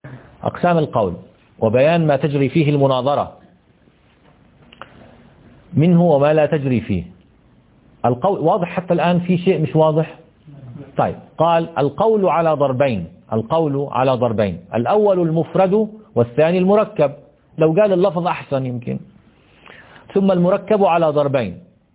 أقسام القول وبيان ما تجري فيه المناظرة منه وما لا تجري فيه. القول واضح حتى الآن؟ في شيء مش واضح؟ طيب، قال القول على ضربين. القول على ضربين، الأول المفرد والثاني المركب. لو قال اللفظ أحسن يمكن. ثم المركب على ضربين.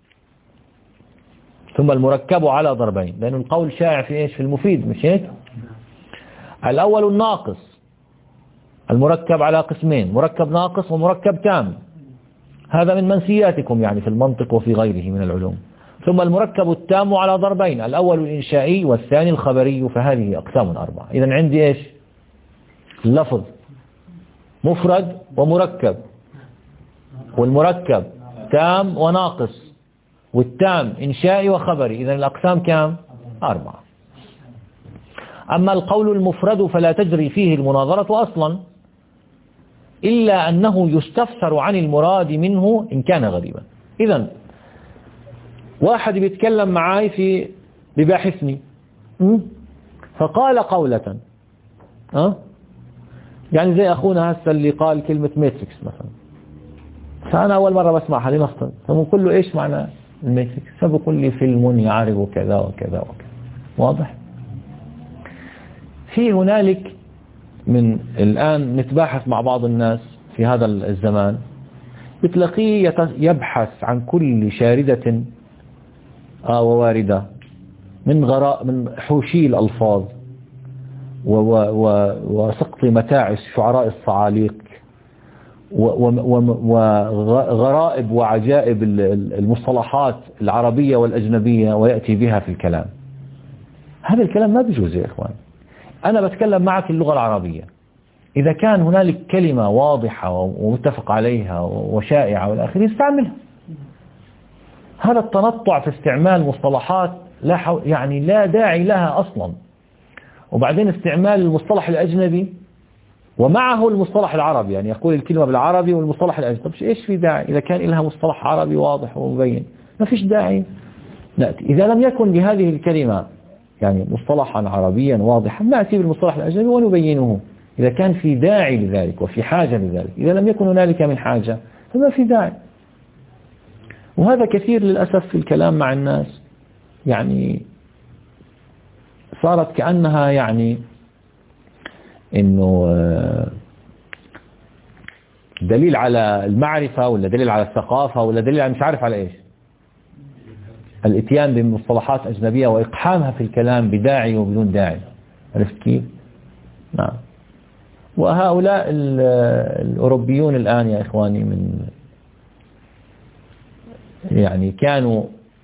ثم المركب على ضربين، لأن القول شائع في إيش؟ في المفيد، مش هيك؟ الأول الناقص، المركب على قسمين، مركب ناقص ومركب تام. هذا من منسياتكم يعني في المنطق وفي غيره من العلوم. ثم المركب التام على ضربين، الأول الإنشائي والثاني الخبري. فهذه أقسام أربعة. إذن عندي إيش؟ اللفظ مفرد ومركب، والمركب تام وناقص، والتام إنشائي وخبري. إذن الأقسام كام؟ أربعة. أما القول المفرد فلا تجري فيه المناظرة أصلا، إلا أنه يستفسر عن المراد منه إن كان غريبا. إذن واحد بيتكلم معاي بباحثني فقال قولة، يعني زي أخونا هسه اللي قال كلمة ماتريكس مثلا، فأنا أول مرة بسمعها لنفترض، فبقول له إيش معنى الماتريكس؟ فبقول لي فيلم يعرض كذا وكذا وكذا. واضح؟ في هنالك من الآن نتباحث مع بعض الناس في هذا الزمان، بتلاقيه يبحث عن كل شاردة وواردة من حوشي الألفاظ وسقط متاعس شعراء الصعاليق وغرائب وعجائب المصطلحات العربية والأجنبية، ويأتي بها في الكلام. هذا الكلام ما بيجوز يا إخوان. أنا بتكلم معك اللغة العربية، إذا كان هنالك كلمة واضحة ومتفق عليها وشائعة والآخر استعملها. هذا التنطع في استعمال مصطلحات يعني لا داعي لها أصلا. وبعدين استعمال المصطلح الأجنبي ومعه المصطلح العربي، يعني يقول الكلمة بالعربي والمصطلح الأجنبي. طب إيش في داعي إذا كان لها مصطلح عربي واضح ومبين؟ ما فيش داعي. نأتي إذا لم يكن لهذه الكلمة يعني مصطلحا عربيا واضحا، نأتي بالمصطلح الأجنبي ونبينه إذا كان في داعي لذلك وفي حاجة لذلك. إذا لم يكن هنالك من حاجة فما في داعي. وهذا كثير للأسف في الكلام مع الناس، يعني صارت كأنها يعني إنه دليل على المعرفة، ولا دليل على الثقافة، ولا دليل على مش عارف على إيش، الاتيان بمصطلحات أجنبية وإقحامها في الكلام بداعي وبدون داعي. عرفت كيف؟ نعم. وهؤلاء الأوروبيون الآن يا إخواني يعني كانوا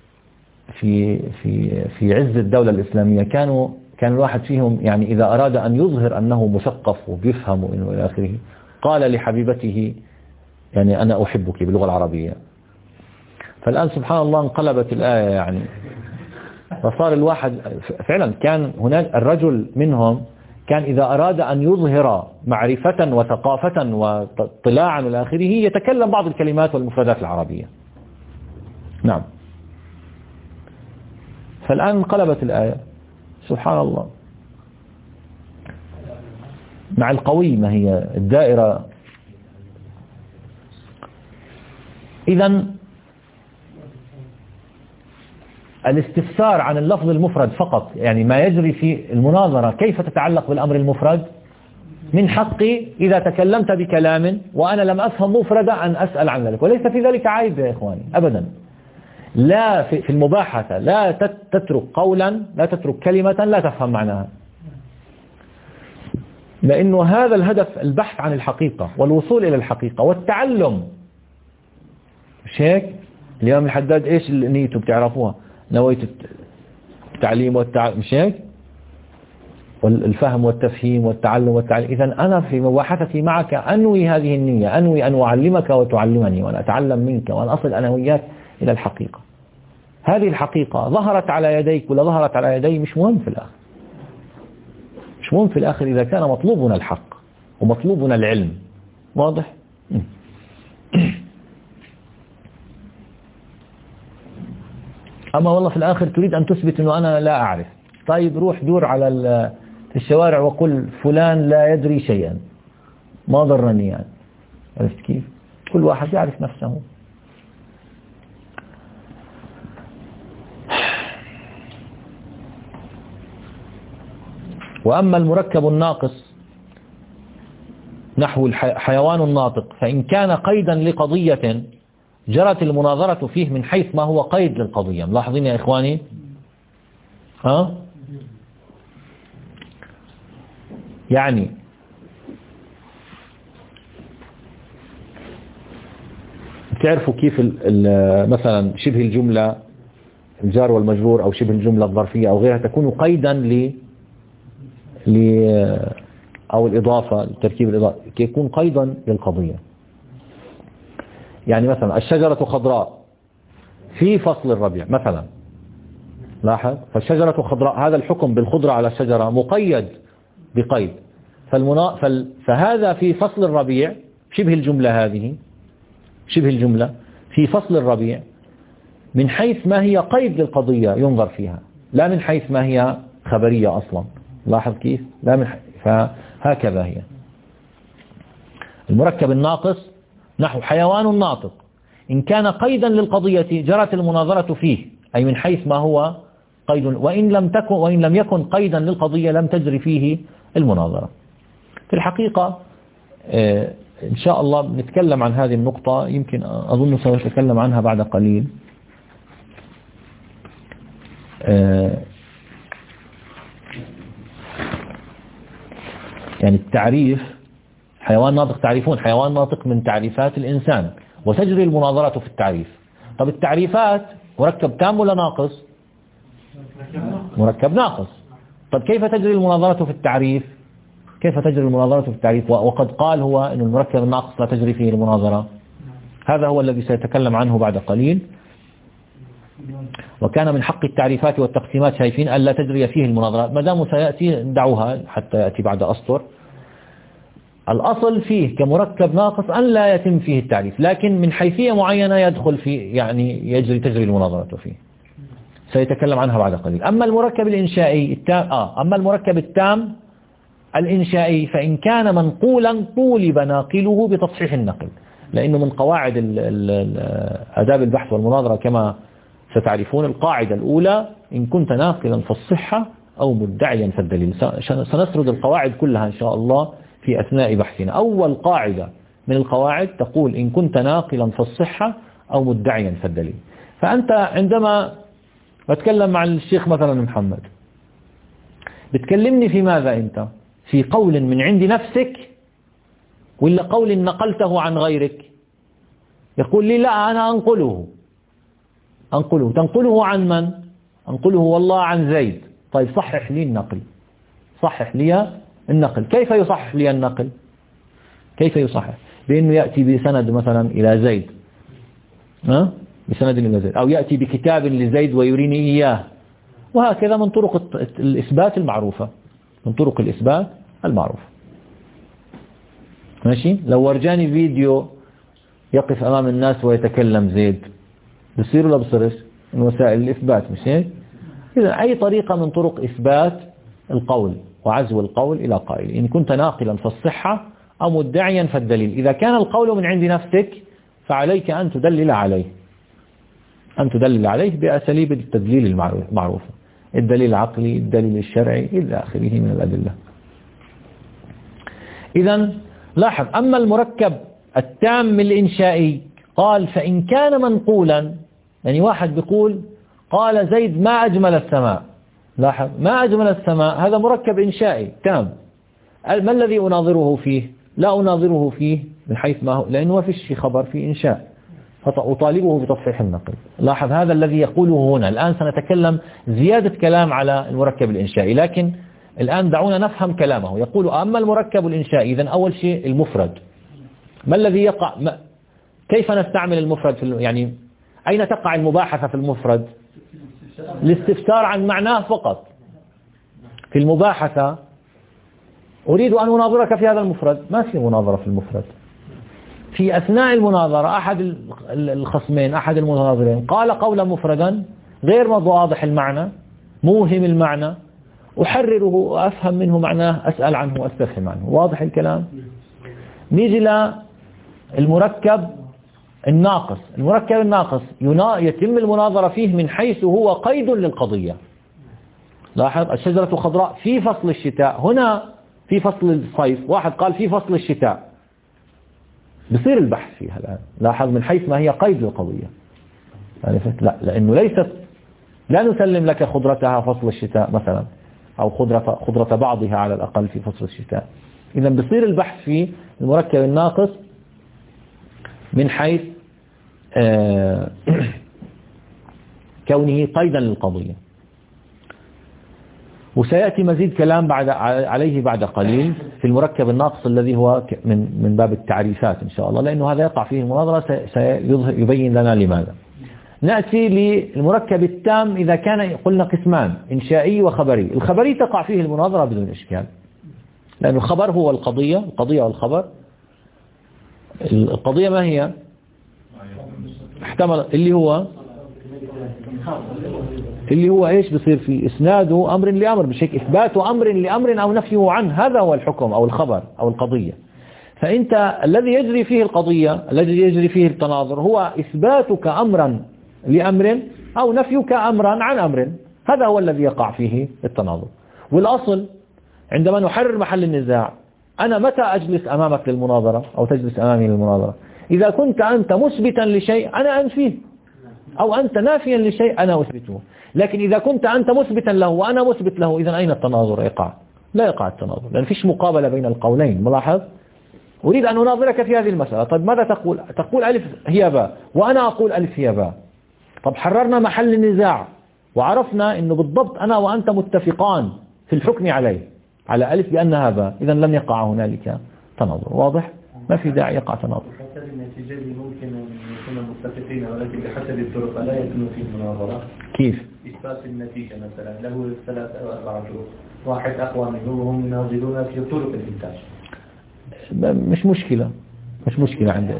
في عز الدولة الإسلامية، كان الواحد فيهم يعني إذا أراد أن يظهر أنه مثقف وبيفهم وإنه إلى آخره، قال لحبيبته يعني أنا أحبك باللغة العربية. فالآن سبحان الله انقلبت الآية يعني، فصار الواحد فعلا، كان هناك الرجل منهم كان إذا أراد أن يظهر معرفة وثقافة واطلاعا إلى آخره يتكلم بعض الكلمات والمفردات العربية. نعم. فالآن انقلبت الآية سبحان الله مع القوي، ما هي الدائرة. إذن الاستفسار عن اللفظ المفرد فقط، يعني ما يجري في المناظرة كيف تتعلق بالأمر المفرد، من حقي إذا تكلمت بكلام وأنا لم أفهم مفردا أن أسأل عن ذلك، وليس في ذلك عيب يا إخواني أبدا. لا في المباحثة لا تترك قولا، لا تترك كلمة لا تفهم معناها، لأنه هذا الهدف، البحث عن الحقيقة والوصول إلى الحقيقة والتعلم. مش هيك؟ الإمام الحداد إيش نيته بتعرفوها؟ نويت التعليم والتعلم، مش هيك؟ والفهم والتفهيم والتعلم والتعليم. إذن أنا في مباحثتي معك أنوي هذه النية، أنوي أن أعلمك وتعلمني، وأن أتعلم منك، وأن أصل أنا وياك إلى الحقيقة. هذه الحقيقة ظهرت على يديك ولا ظهرت على يدي مش مهم في الآخر، مش مهم في الآخر إذا كان مطلوبنا الحق ومطلوبنا العلم. واضح؟ أما والله في الآخر تريد أن تثبت أنه أنا لا أعرف، طيب روح دور على في الشوارع وقل فلان لا يدري شيئا ما ضرني يعني. عرفت كيف؟ كل واحد يعرف نفسه. وأما المركب الناقص نحو الحيوان الناطق فإن كان قيدا لقضية جرت المناظرة فيه من حيث ما هو قيد للقضية. ملاحظين يا إخواني؟ يعني تعرفوا كيف مثلا شبه الجملة الجار والمجرور أو شبه الجملة الظرفية أو غيرها تكون قيدا أو الإضافة التركيب الإضافي يكون قيدا للقضية. يعني مثلا الشجرة خضراء في فصل الربيع مثلا، لاحظ، فالشجرة خضراء هذا الحكم بالخضرة على الشجرة مقيد بقيد، فهذا في فصل الربيع شبه الجملة، هذه شبه الجملة في فصل الربيع من حيث ما هي قيد للقضية ينظر فيها، لا من حيث ما هي خبرية أصلا. لاحظ كيف؟ لا من فهكذا هي. المركب الناقص نحو حيوان ناطق إن كان قيدا للقضية جرت المناظرة فيه، أي من حيث ما هو قيد، وإن لم يكن قيدا للقضية لم تجري فيه المناظرة. في الحقيقة إن شاء الله نتكلم عن هذه النقطة، يمكن أظن سأتكلم عنها بعد قليل. يعني التعريف حيوان ناطق، تعريفون حيوان ناطق من تعريفات الإنسان وتجري المناظرة في التعريف. طب التعريفات مركب تام ولا ناقص؟ مركب ناقص. طب كيف تجري المناظرة في التعريف؟ كيف تجري المناظرة في التعريف وقد قال هو أن المركب الناقص لا تجري فيه المناظرة؟ هذا هو الذي سيتكلم عنه بعد قليل. وكان من حق التعريفات والتقسيمات شايفين ألا تجري فيه المناظرة، ما دام سيأتي دعوها حتى يأتي بعد أسطر. الأصل فيه كمركب ناقص أن لا يتم فيه التعريف، لكن من حيثية معينة يدخل فيه، يعني تجري المناظرة فيه، سيتكلم عنها بعد قليل. أما المركب الإنشائي التام أما المركب التام الإنشائي فإن كان منقولا طولب ناقله بتصحيح النقل، لأنه من قواعد آداب البحث والمناظرة كما ستعرفون القاعدة الأولى إن كنت ناقلا فالصحة أو مدعيا فالدليل. سنسرد القواعد كلها إن شاء الله في أثناء بحثنا. أول قاعدة من القواعد تقول إن كنت ناقلا فالصحة أو مدعيا فالدليل. فأنت عندما بتكلم مع الشيخ مثلا محمد بتكلمني في ماذا أنت؟ في قول من عند نفسك ولا قول نقلته عن غيرك؟ يقول لي لا أنا أنقله. تنقله عن من؟ أنقله والله عن زيد. طيب صحح لي النقل، صحح لي النقل. كيف يصحح لي النقل؟ كيف يصحح؟ بأنه يأتي بسند مثلا إلى زيد، بسند إلى زيد، أو يأتي بكتاب لزيد ويريني إياه، وهكذا من طرق الإثبات المعروفة، من طرق الإثبات المعروفة. ماشي؟ لو ورجاني فيديو يقف أمام الناس ويتكلم زيد بصير ولا بصيرش؟ من وسائل الإثبات، مش هيك؟ إذا أي طريقة من طرق إثبات القول وعزو القول إلى قائل. إن كنت ناقلا فالصحة أو مدعيا فالدليل. إذا كان القول من عند نفسك فعليك أن تدلل عليه بأساليب التدليل المعروفة، الدليل العقلي، الدليل الشرعي إلى آخره من الأدلة. إذن لاحظ أما المركب التام الإنشائي قال فإن كان منقولا، يعني واحد بيقول قال زيد ما أجمل السماء. لاحظ ما أجمل السماء هذا مركب إنشائي تام. ما الذي أناظره فيه؟ لا أناظره فيه من حيث ما هو، لأنه ما فيش خبر في إنشاء، فأطالبه بتصحيح النقل. لاحظ هذا الذي يقوله هنا. الآن سنتكلم زيادة كلام على المركب الإنشائي، لكن الآن دعونا نفهم كلامه. يقول أما المركب الإنشائي، إذن أول شيء المفرد. ما الذي يقع؟ كيف نستعمل المفرد يعني أين تقع المباحثة في المفرد؟ الاستفسار عن معناه فقط. في المباحثة أريد أن أناظرك في هذا المفرد، ما في مناظرة في المفرد. في أثناء المناظرة أحد الخصمين، أحد المناظرين قال قولا مفردا غير واضح المعنى، موهم المعنى، أحرره وأفهم منه معناه، أسأل عنه وأستفهم عنه. واضح الكلام؟ نيجي للمركب الناقص. المركب الناقص يتم المناظرة فيه من حيث هو قيد للقضية. لاحظ الشجرة خضراء في فصل الشتاء، هنا في فصل الصيف، واحد قال في فصل الشتاء، بصير البحث فيها الآن. لاحظ من حيث ما هي قيد للقضية. لا، لأنه لا نسلم لك خضرتها فصل الشتاء مثلا، أو خضرة بعضها على الأقل في فصل الشتاء. إذا بصير البحث في المركب الناقص من حيث كونه قيدا للقضية. وسيأتي مزيد كلام عليه بعد قليل في المركب الناقص الذي هو من باب التعريفات إن شاء الله، لأنه هذا يقع فيه المناظرة، سيبين لنا لماذا. نأتي للمركب التام إذا كان قلنا قسمان، إنشائي وخبري. الخبري تقع فيه المناظرة بدون إشكال، لأن الخبر هو القضية والخبر. القضية ما هي؟ احتمل اللي هو ايش بصير في اسناد امر لامر، مش هيك اثبات امر لامر او نفيه عنه، هذا هو الحكم او الخبر او القضية. فانت الذي يجري فيه القضية، الذي يجري فيه التناظر، هو اثباتك امرا لامر او نفيك امرا عن امر، هذا هو الذي يقع فيه التناظر. والاصل عندما نحرر محل النزاع، انا متى اجلس امامك للمناظرة او تجلس امامي للمناظرة؟ اذا كنت انت مثبتا لشيء انا انفيه، أو أنت نافيا لشيء أنا أثبته. لكن إذا كنت أنت مثبتا له وأنا مثبت له، إذا أين التناظر يقع؟ لا يقع التناظر، لأن فيش مقابلة بين القولين. ملاحظ؟ أريد أن أناظرك في هذه المسألة. طيب ماذا تقول؟ تقول ألف هي باء وأنا أقول ألف هي باء. طب حررنا محل النزاع وعرفنا أنه بالضبط أنا وأنت متفقان في الحكم على ألف بأنها باء، إذا لم يقع هنالك تناظر. واضح؟ ما في داعي يقع تناظر. حسب النتيجة ممكن أن يكونوا متفقين، ولكن بحسب الطرق لا يكون في مناظرة. كيف؟ إثبات النتيجة مثلا له 3 أو 4 طرق، واحد أقوى منه وهم يناظرون في طرق الإنتاج. مش مشكلة عندنا.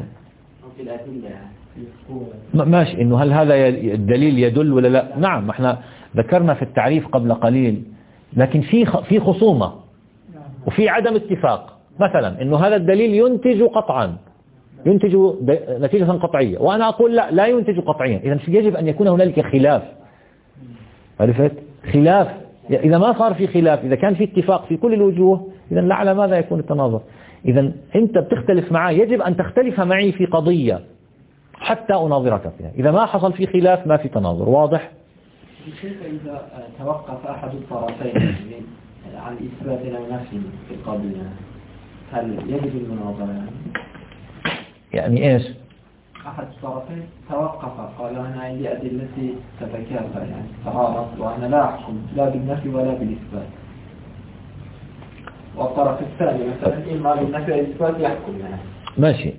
ماشي، إنه هل هذا الدليل يدل ولا لا؟ نعم، احنا ذكرنا في التعريف قبل قليل، لكن في خصومة وفي عدم اتفاق. مثلا إنه هذا الدليل ينتج قطعا، ينتج نتيجة قطعية، وأنا أقول لا ينتج قطعيا. إذا يجب أن يكون هنالك خلاف. عرفت؟ خلاف. إذا ما صار في خلاف، إذا كان في اتفاق في كل الوجوه، إذا لا على ماذا يكون التناظر؟ إذا أنت بتختلف معي، يجب أن تختلف معي في قضية حتى أناظرك فيها. إذا ما حصل في خلاف ما في تناظر. واضح؟ كيف إذا توقف أحد الطرفين عن إثبات أو نفي في القضية، هل يجب المناظرة؟ يعني إيش؟ أحد الطرفين توقف، قال أنا عندي أدلتي تتكافئ، يعني تعارض، وأنا لا أحكم لا بالنفي ولا بالإثبات. والطرف الثاني مثلا إما بالنفي والإثبات يحكم يعني. ماشي.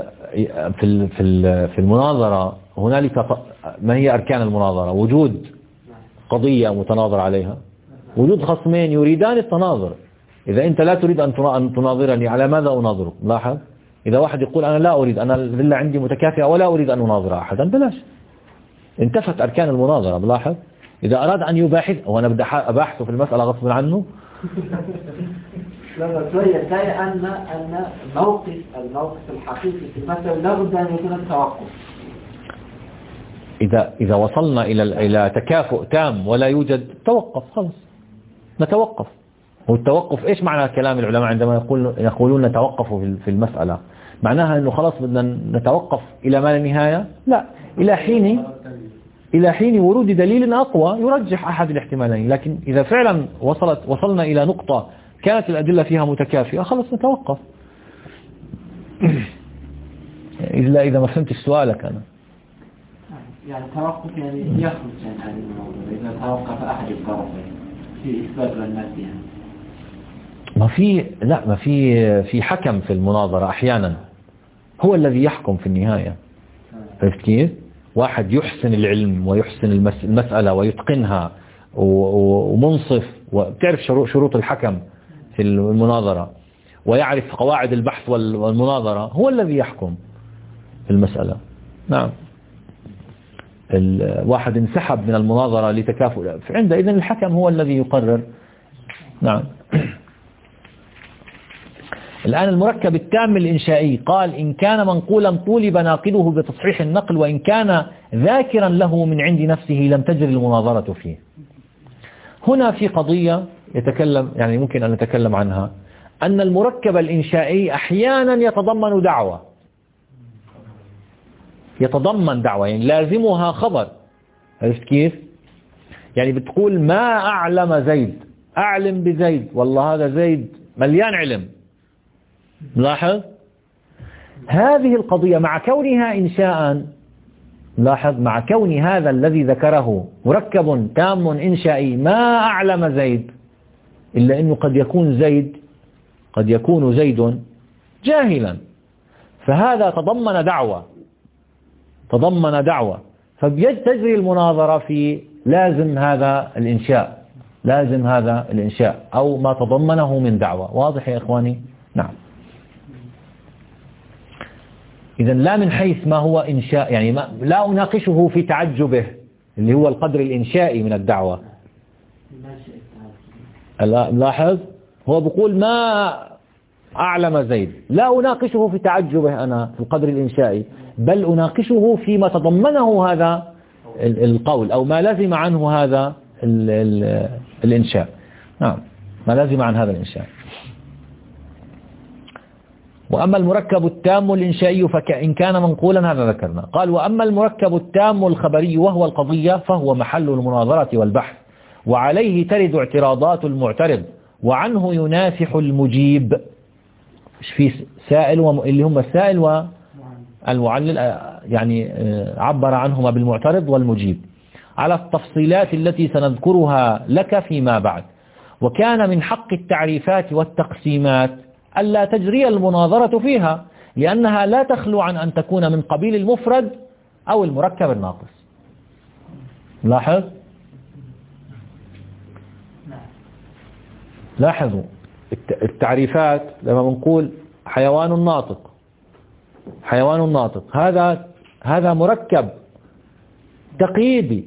في المناظرة هنالك ما هي أركان المناظرة؟ وجود قضية متناظر عليها، وجود خصمين يريدان التناظر. إذا أنت لا تريد أن تناظرني، على ماذا أناظرك؟ لاحظ، إذا واحد يقول أنا لا أريد، أنا الذلة عندي متكافئة ولا أريد أن أناظر أحدا، بلاش، انتفت أركان المناظرة. بلاحظ، إذا أراد أن يباحث وأنا بدي أباحثه في المسألة غصب عنه. لا شوية كاي أن الموقف الحقيقي في المسألة لابد أن يكون التوقف. إذا وصلنا إلى تكافؤ تام ولا يوجد، توقف، خلاص نتوقف. والتوقف إيش معنى كلام العلماء عندما يقولون نتوقف في المسألة؟ معناها أنه خلاص بدنا نتوقف إلى ما لا نهاية؟ لا، إلى حين ورود دليل أقوى يرجح أحد الاحتمالين. لكن إذا فعلا وصلنا إلى نقطة كانت الأدلة فيها متكافئة، خلاص نتوقف. إذا ما فهمتش سؤالك أنا. يعني توقف يعني يخرج عن الموضوع إذا توقف أحد الطرفين في إثبات والنفي يعني. ما في حكم في المناظرة أحيانا هو الذي يحكم في النهاية. عرفت كيف؟ واحد يحسن العلم ويحسن المسألة ويتقنها ومنصف، وبتعرف شروط الحكم في المناظرة ويعرف قواعد البحث والمناظرة، هو الذي يحكم في المسألة. نعم. الواحد انسحب من المناظرة لتكافؤ، عندئذ الحكم هو الذي يقرر نعم. الآن المركب التام الإنشائي قال إن كان منقولا طولب ناقله بتصحيح النقل، وإن كان ذاكرا له من عند نفسه لم تجري المناظرة فيه. هنا في قضية يتكلم، يعني ممكن أن نتكلم عنها، أن المركب الإنشائي أحيانا يتضمن دعوة، يتضمن دعوة يعني لازمها خبر. عرفت كيف؟ يعني بتقول ما أعلم زيد، أعلم بزيد، والله هذا زيد مليان علم. لاحظ هذه القضية مع كونها إنشاء، لاحظ مع كون هذا الذي ذكره مركب تام إنشائي ما أعلم زيد، إلا أنه قد يكون زيد جاهلا، فهذا تضمن دعوة، فبتجري المناظرة في لازم هذا الإنشاء أو ما تضمنه من دعوة. واضح يا إخواني؟ نعم. إذا لا من حيث ما هو إنشاء، يعني لا أناقشه في تعجبه اللي هو القدر الإنشائي من الدعوة. لاحظ هو بيقول ما أعلم زيد، لا أناقشه في تعجبه أنا في القدر الإنشائي، بل أناقشه فيما تضمنه هذا القول أو ما لازم عنه هذا الإنشاء. نعم، ما لازم عن هذا الإنشاء. وأما المركب التام الإنشائي فإن كان منقولا، هذا ذكرنا. قال وأما المركب التام الخبري وهو القضية فهو محل المناظرة والبحث، وعليه ترد اعتراضات المعترض، وعنه ينافح المجيب. في سائل اللي هم السائل والمعلل، يعني عبر عنهما بالمعترض والمجيب على التفصيلات التي سنذكرها لك فيما بعد. وكان من حق التعريفات والتقسيمات ألا تجري المناظرة فيها، لأنها لا تخلو عن أن تكون من قبيل المفرد أو المركب الناقص. لاحظوا التعريفات لما بنقول حيوان ناطق، هذا مركب تقييدي،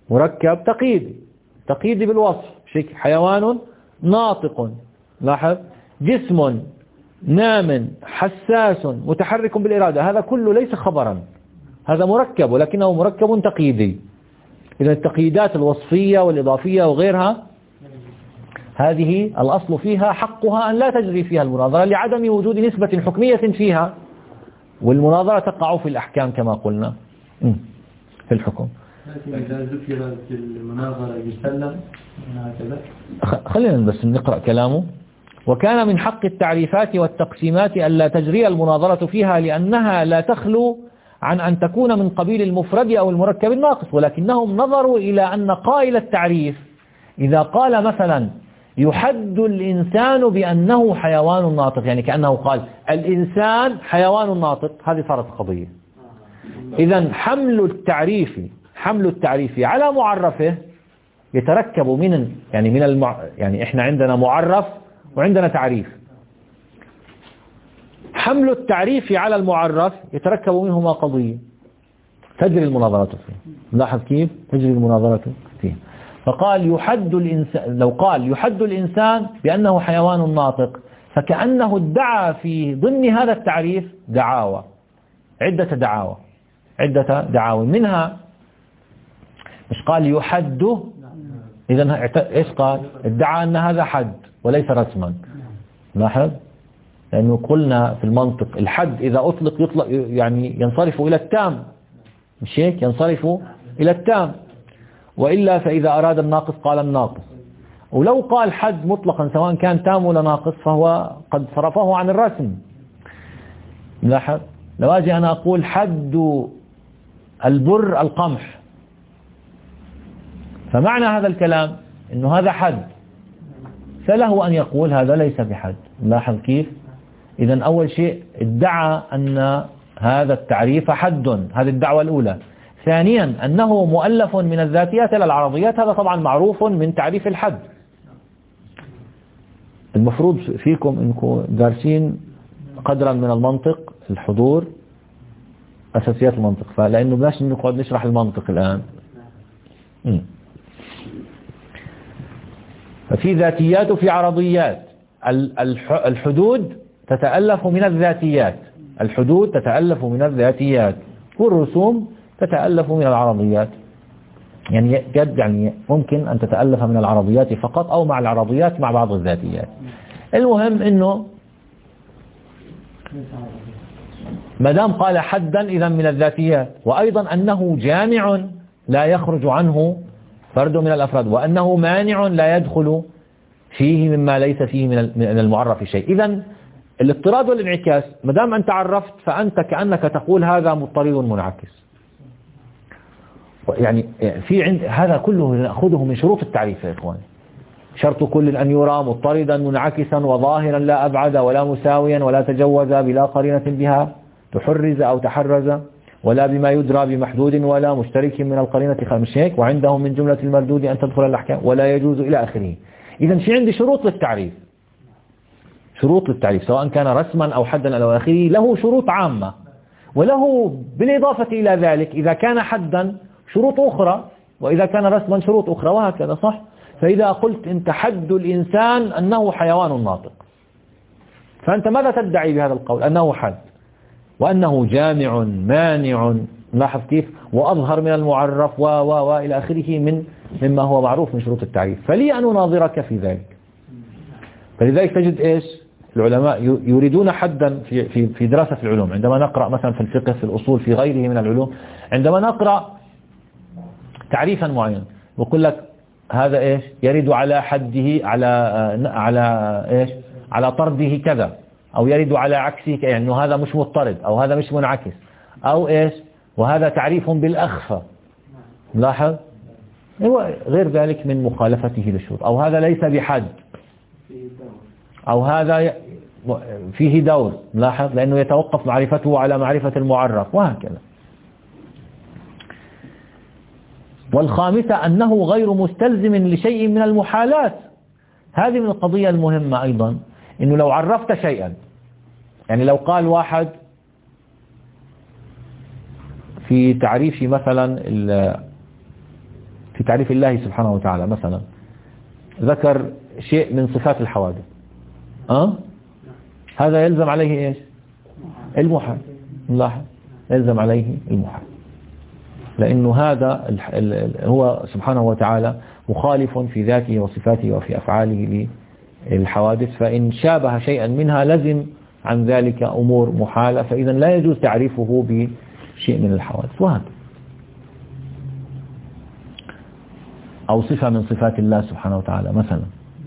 تقييدي بالوصف، حيوان ناطق. لاحظ جسم نام حساس متحرك بالإرادة، هذا كله ليس خبرا، هذا مركب ولكنه مركب تقييدي. إذا التقييدات الوصفية والإضافية وغيرها هذه الأصل فيها حقها أن لا تجري فيها المناظرة لعدم وجود نسبة حكمية فيها، والمناظرة تقع في الأحكام كما قلنا في الحكم. إذا ذكر في المناظرة يسلم هكذا. خلينا بس نقرأ كلامه. وكان من حق التعريفات والتقسيمات ألا تجري المناظرة فيها، لأنها لا تخلو عن أن تكون من قبيل المفرد أو المركب الناقص، ولكنهم نظروا إلى أن قائل التعريف إذا قال مثلا يحد الإنسان بأنه حيوان ناطق، يعني كأنه قال الإنسان حيوان ناطق، هذه صارت قضية. إذا حمل التعريف على معرفه يتركب من يعني إحنا عندنا معرف وعندنا تعريف. حمل التعريف على المعرف يتركب منهما قضية تجري المناظرة فيه. لاحظ كيف تجري المناظرة فيه. فقال يحد الإنسان، لو قال يحد الإنسان بأنه حيوان ناطق، فكأنه ادعى في ضمن هذا التعريف عدة دعاوى منها مش قال يحد، إذن إيش قال؟ ادعى أن هذا حد وليس رسما. لاحظ، لأنه قلنا في المنطق الحد إذا يطلق يعني ينصرف إلى التام، مش هيك؟ ينصرف إلى التام، وإلا فإذا أراد الناقص قال الناقص. ولو قال حد مطلقا سواء كان تام ولا ناقص فهو قد صرفه عن الرسم. لاحظ، لو أجي أنا أقول حد البر القمح، فمعنى هذا الكلام إنه هذا حد، فله أن يقول هذا ليس بحد. لاحظ كيف؟ إذن أول شيء ادعى أن هذا التعريف حد، هذه الدعوة الأولى. ثانيا أنه مؤلف من الذاتيات إلى العرضيات، هذا طبعا معروف من تعريف الحد. المفروض فيكم أنكم دارسين قدرا من المنطق، الحضور، أساسيات المنطق، فلأنه بلاش نقعد نشرح المنطق الآن. ففي ذاتيات وفي عرضيات. الحدود تتألف من الذاتيات، الحدود تتألف من الذاتيات، والرسوم تتألف من العرضيات. يعني ممكن أن تتألف من العرضيات فقط أو مع العرضيات مع بعض الذاتيات. المهم أنه مدام قال حدا إذا من الذاتيات، وأيضا أنه جامع لا يخرج عنه فرد من الأفراد، وأنه مانع لا يدخل فيه مما ليس فيه من المعرف شيء. إذا الاضطراد والانعكاس مدام أنت عرفت فأنت كأنك تقول هذا مضطرد منعكس. يعني هذا كله نأخذه من شروط التعريف يا إخوان. شرط كل أن يرى مضطردا منعكسا وظاهرا لا أبعد ولا مساويا ولا تجوز بلا قرينة بها تحرز أو تحرز ولا بما يدرى بمحدود ولا مشترك من القرينة مش هيك؟ وعندهم من جملة المردود أن تدخل الأحكام ولا يجوز إلى آخره. إذا في عندي شروط للتعريف، شروط للتعريف سواء كان رسما أو حدا إلى آخره، له شروط عامة، وله بالإضافة إلى ذلك إذا كان حدا شروط أخرى، وإذا كان رسما شروط أخرى، وهكذا صح. فإذا قلت أنت حد الإنسان أنه حيوان ناطق، فأنت ماذا تدعي بهذا القول؟ أنه حد، وأنه جامع مانع، لاحظ كيف، وأظهر من المعرف وإلى آخره مما هو معروف من شروط التعريف. فلي أن أناظرك في ذلك. فلذلك تجد إيش العلماء يريدون حدا في دراسة العلوم. عندما نقرأ مثلا في الفقه في الأصول في غيره من العلوم، عندما نقرأ تعريفا معين ويقول لك هذا إيش يرد على حده على إيش على طرده كذا، أو يرد على عكسه، يعني أنه هذا مش مضطرد أو هذا مش منعكس، أو إيش وهذا تعريف بالأخفى، لاحظ، هو غير ذلك من مخالفته للشروط، أو هذا ليس بحد، أو هذا فيه دور، لاحظ، لأنه يتوقف معرفته على معرفة المعرف، وهكذا. والخامسة أنه غير مستلزم لشيء من المحالات. هذه من القضية المهمة أيضا، إنه لو عرفت شيئا، يعني لو قال واحد في تعريف مثلا في تعريف الله سبحانه وتعالى مثلا ذكر شيء من صفات الحوادث، هذا يلزم عليه إيش المحال، لاحظ، يلزم عليه المحال، لأنه هذا هو سبحانه وتعالى مخالف في ذاته وصفاته وفي أفعاله للحوادث، فإن شابه شيئا منها لزم عن ذلك أمور محالة، فإذا لا يجوز تعريفه بشيء من الحوادث، وهذا أو صفة من صفات الله سبحانه وتعالى مثلا.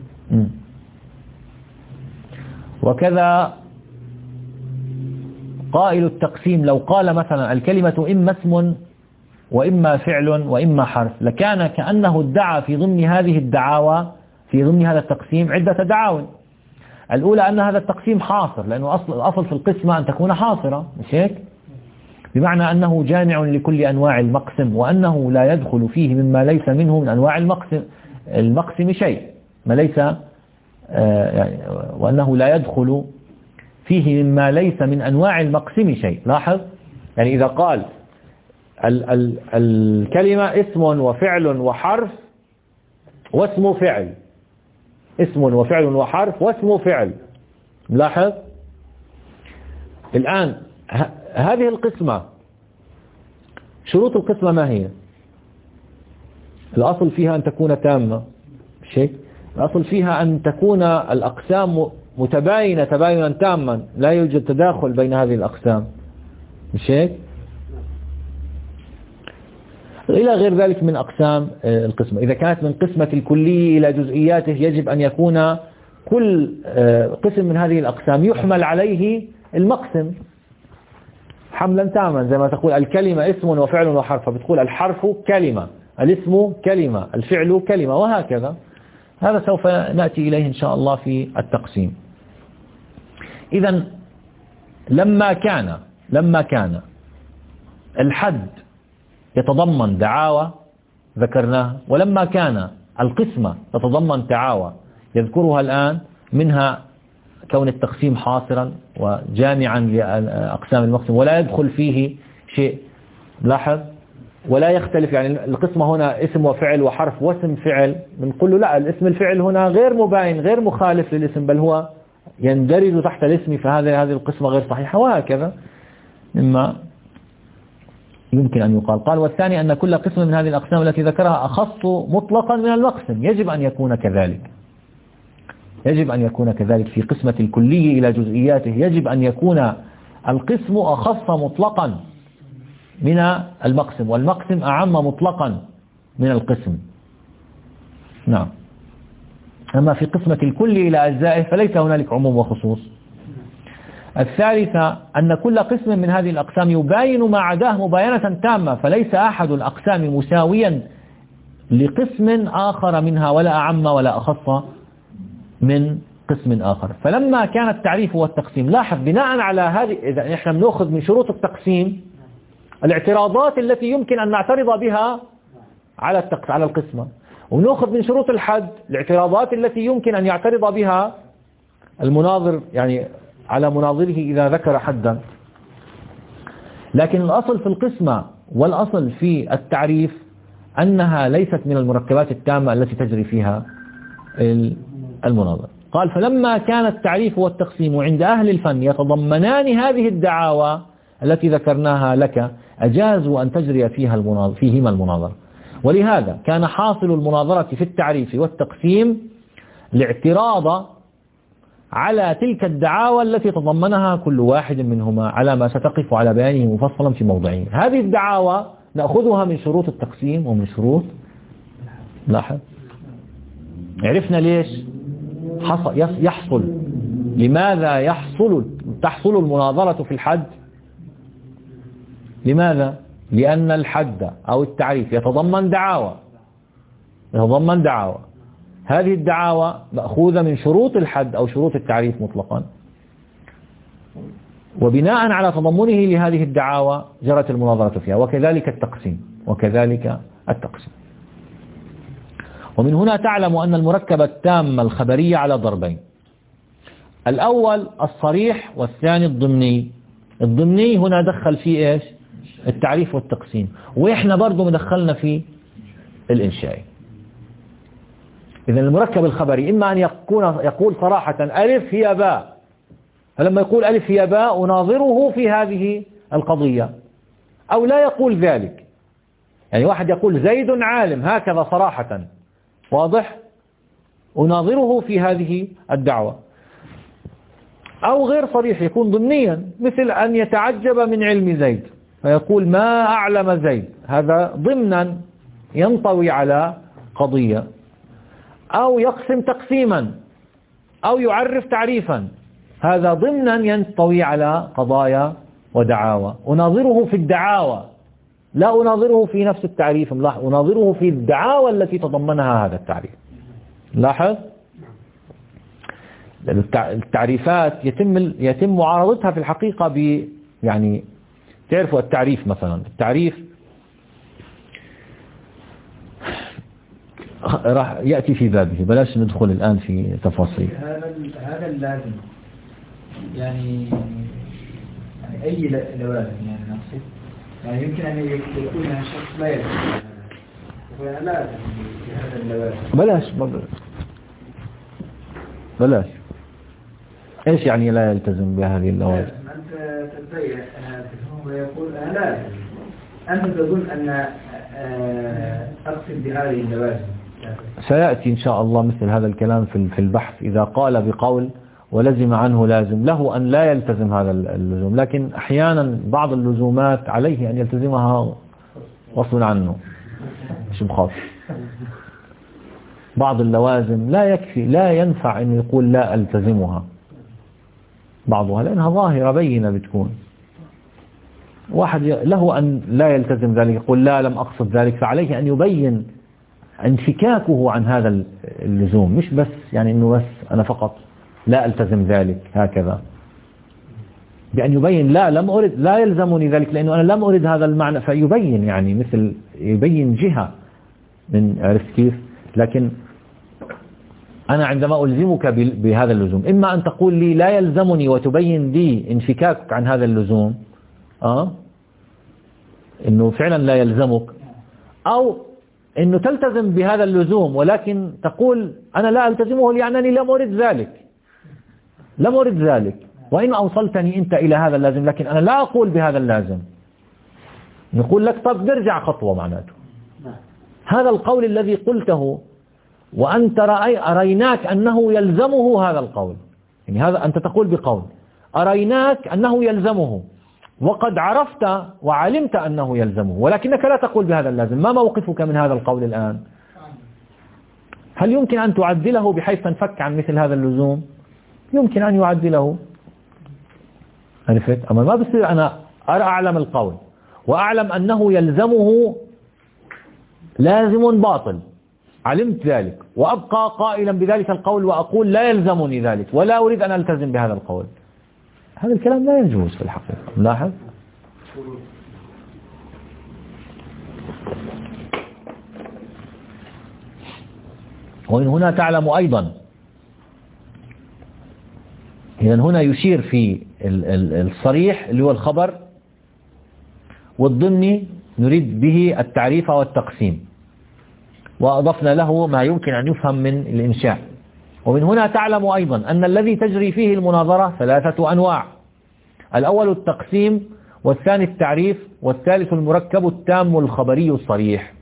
وكذا قائل التقسيم لو قال مثلا الكلمة إما اسم وإما فعل وإما حرف، لكان كأنه ادعى في ضمن هذه الدعاوى، في ضمن هذا التقسيم عدة دعاوى. الأولى أن هذا التقسيم حاصر، لأنه الأصل في القسمة أن تكون حاصرة، مش هيك؟ بمعنى أنه جامع لكل أنواع المقسم، وأنه لا يدخل فيه مما ليس منه من أنواع المقسم شيء، ما ليس وأنه لا يدخل فيه مما ليس من أنواع المقسم شيء. لاحظ، يعني إذا قال الكلمة اسم وفعل وحرف واسم فعل، اسم وفعل وحرف واسم فعل، لاحظ الآن هذه القسمة، شروط القسمة ما هي؟ الأصل فيها أن تكون تامة، شيء الأصل فيها أن تكون الأقسام متباينة تباينا تاما، لا يوجد تداخل بين هذه الأقسام، مش هيك؟ إلى غير ذلك من أقسام القسمة. إذا كانت من قسمة الكلي إلى جزئياته يجب أن يكون كل قسم من هذه الأقسام يحمل عليه المقسم حملا تاما، زي ما تقول الكلمة اسم وفعل وحرف، بتقول الحرف كلمة، الاسم كلمة، الفعل كلمة، وهكذا. هذا سوف نأتي إليه إن شاء الله في التقسيم. إذن لما كان الحد يتضمن دعاوى ذكرناها، ولما كان القسمة تتضمن دعاوى يذكرها الآن، منها كون التقسيم حاصرا وجامعا لأقسام المقسم ولا يدخل فيه شيء، لاحظ، ولا يختلف، يعني القسمة هنا اسم وفعل وحرف واسم فعل، بنقول له لا، الاسم الفعل هنا غير مباين غير مخالف للاسم، بل هو يندرج تحت الاسم، هذه القسمة غير صحيحة، وهكذا مما يمكن أن يقال. قال والثاني أن كل قسم من هذه الأقسام التي ذكرها أخص مطلقا من المقسم، يجب أن يكون كذلك، يجب أن يكون كذلك في قسمة الكلي إلى جزئياته، يجب أن يكون القسم أخص مطلقا من المقسم، والمقسم أعم مطلقا من القسم. نعم. أما في قسمة الكلي إلى أجزائه فليس هنالك عموم وخصوص. الثالثة أن كل قسم من هذه الأقسام يباين ما عداه مباينة تامة، فليس أحد الأقسام مساويا لقسم آخر منها، ولا أعم ولا أخص من قسم آخر. فلما كان التعريف والتقسيم، لاحظ بناء على هذه، إذا إحنا بنأخذ من شروط التقسيم الاعتراضات التي يمكن أن نعترض بها على القسمة، ونأخذ من شروط الحد الاعتراضات التي يمكن أن يعترض بها المناظر، يعني على مناظره إذا ذكر حدا. لكن الأصل في القسمة والأصل في التعريف أنها ليست من المركبات التامة التي تجري فيها المناظر. قال فلما كان التعريف والتقسيم عند أهل الفن يتضمنان هذه الدعاوى التي ذكرناها لك، أجازوا أن تجري فيهما المناظرة. ولهذا كان حاصل المناظرة في التعريف والتقسيم الاعتراض على تلك الدعاوى التي تضمنها كل واحد منهما، على ما ستقف على بيانه مفصلا في موضعه. هذه الدعاوى نأخذها من شروط التقسيم ومن شروط، لاحظ عرفنا ليش يحصل، لماذا تحصل المناظرة في الحد. لماذا؟ لأن الحد أو التعريف يتضمن دعاوى، هذه الدعاوى مأخوذة من شروط الحد أو شروط التعريف مطلقا، وبناء على تضمنه لهذه الدعاوى جرت المناظرة فيها، وكذلك التقسيم. ومن هنا تعلم أن المركب التام الخبرية على ضربين: الأول الصريح، والثاني الضمني. الضمني هنا دخل فيه إيش؟ التعريف والتقسيم، وإحنا برضو مدخلنا في الإنشائي. إذن المركب الخبري إما أن يقول صراحة ألف هي باء، فلما يقول ألف هي باء أناظره في هذه القضية، أو لا يقول ذلك. يعني واحد يقول زيد عالم هكذا صراحة، واضح، أناظره في هذه الدعوة. أو غير صريح يكون ضمنيا، مثل أن يتعجب من علم زيد فيقول ما أعلم زيد، هذا ضمنا ينطوي على قضية. أو يقسم تقسيما، أو يعرف تعريفا، هذا ضمنا ينطوي على قضايا ودعاوى. أناظره في الدعاوى، لا أناظره في نفس التعريف، أناظره في الدعاوى التي تضمنها هذا التعريف. لاحظ التعريفات يتم معارضتها في الحقيقة يعني تعرفوا التعريف مثلا، التعريف راح يأتي في بابه، بلاش ندخل الآن في تفاصيل. هذا اللازم يعني أي لوازم يعني نقصد، يعني يمكن أن يكون الشخص لا يلزم، ولازم في هذا اللوازم. بلاش إيش يعني لا يلتزم بهذه اللوازم؟ أنت تتبين هو يقول لازم، أنت تظن أن أقصد بهذه اللوازم. سيأتي إن شاء الله مثل هذا الكلام في البحث، إذا قال بقول ولزم عنه لازم، له أن لا يلتزم هذا اللزوم، لكن أحيانا بعض اللزومات عليه أن يلتزمها غصبا عنه، مش بخاص. بعض اللوازم لا يكفي، لا ينفع أن يقول لا ألتزمها بعضها، لأنها ظاهرة بينة بتكون. واحد له أن لا يلتزم ذلك، يقول لا لم أقصد ذلك، فعليه أن يبين انفكاكه عن هذا اللزوم، مش بس يعني أنه بس أنا فقط لا ألتزم ذلك هكذا، بأن يبين لا لم أرد، لا يلزمني ذلك لأنه أنا لم أرد هذا المعنى، فيبين يعني مثل يبين جهة من، عرفت كيف؟ لكن أنا عندما ألزمك بهذا اللزوم، إما أن تقول لي لا يلزمني وتبين لي انفكاكك عن هذا اللزوم، إنه فعلا لا يلزمك، أو إنه تلتزم بهذا اللزوم ولكن تقول أنا لا ألتزمه لأنني لم أرد ذلك، وإن أوصلتني أنت إلى هذا اللازم لكن أنا لا أقول بهذا اللازم. نقول لك طب نرجع خطوة معناته. هذا القول الذي قلته وأنت أريناك أنه يلزمه هذا القول، يعني هذا أنت تقول بقول أريناك أنه يلزمه وقد عرفت وعلمت أنه يلزمه ولكنك لا تقول بهذا اللازم. ما موقفك من هذا القول الآن؟ هل يمكن أن تعدله بحيث تنفك عن مثل هذا اللزوم؟ يمكن أن يعدله، عرفت؟ أما ما بصير أنا أعلم القول وأعلم أنه يلزمه لازم باطل، علمت ذلك وأبقى قائلا بذلك القول وأقول لا يلزمني ذلك ولا أريد أن ألتزم بهذا القول. هذا الكلام لا يجوز في الحقيقة. ملاحظ؟ وإن هنا تعلم أيضا، إذن هنا يشير في الصريح اللي هو الخبر، والضمني نريد به التعريف والتقسيم، وأضفنا له ما يمكن أن يفهم من الإنشاء. ومن هنا تعلم أيضا أن الذي تجري فيه المناظرة 3 أنواع: الأول التقسيم، والثاني التعريف، والثالث المركب التام الخبري الصريح.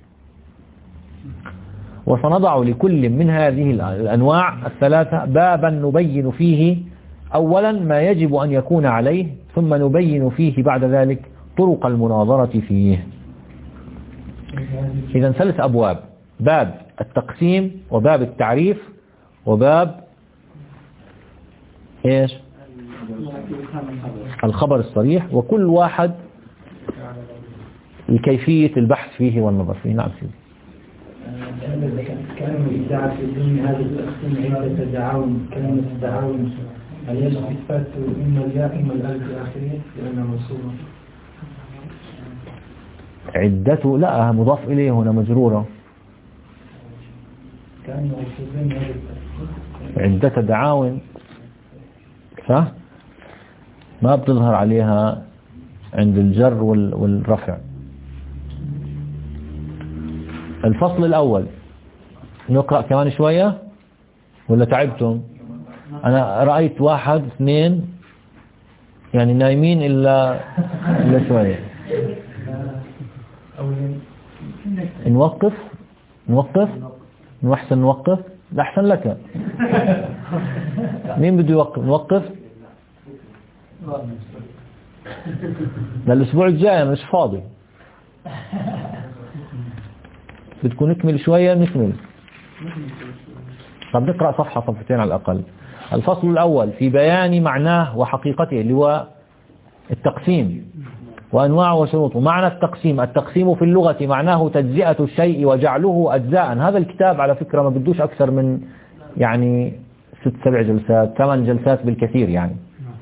وسنضع لكل من هذه الأنواع 3 بابا نبين فيه أولا ما يجب أن يكون عليه، ثم نبين فيه بعد ذلك طرق المناظرة فيه. إذن 3 أبواب: باب التقسيم، وباب التعريف، وباب إيش؟ الخبر الصريح، وكل واحد لكيفية البحث فيه والنظر فيه. نعم سيدي. كلمة الإبداع في ضمن هذا التقسيم عدة تعاون، كلمة التعاون هل يجب إثبات إما الياء إما الألف في آخره لأنها منصوبة؟ عدته لا، مضاف إليه هنا مجرورة. كان موصوفين هذا التقسيم عدة دعاون صح؟ ما بتظهر عليها عند الجر والرفع. الفصل الأول نقرأ كمان شوية ولا تعبتم؟ أنا رأيت 1 2 يعني نايمين إلا شوية. نوقف نحسن نوقف. لا أحسن لك. مين بده يوقف؟ نوقف للأسبوع الجاي أنا مش فاضي. بدكم نكمل شوية نكمل. طب نقرأ صفحة صفحتين على الأقل. الفصل الأول في بيان معناه وحقيقته اللي هو التقسيم وأنواعه وشروطه. معنى التقسيم في اللغة معناه تجزئة الشيء وجعله أجزاء. هذا الكتاب على فكرة ما بدوش أكثر من يعني 6-7 جلسات 8 جلسات بالكثير يعني.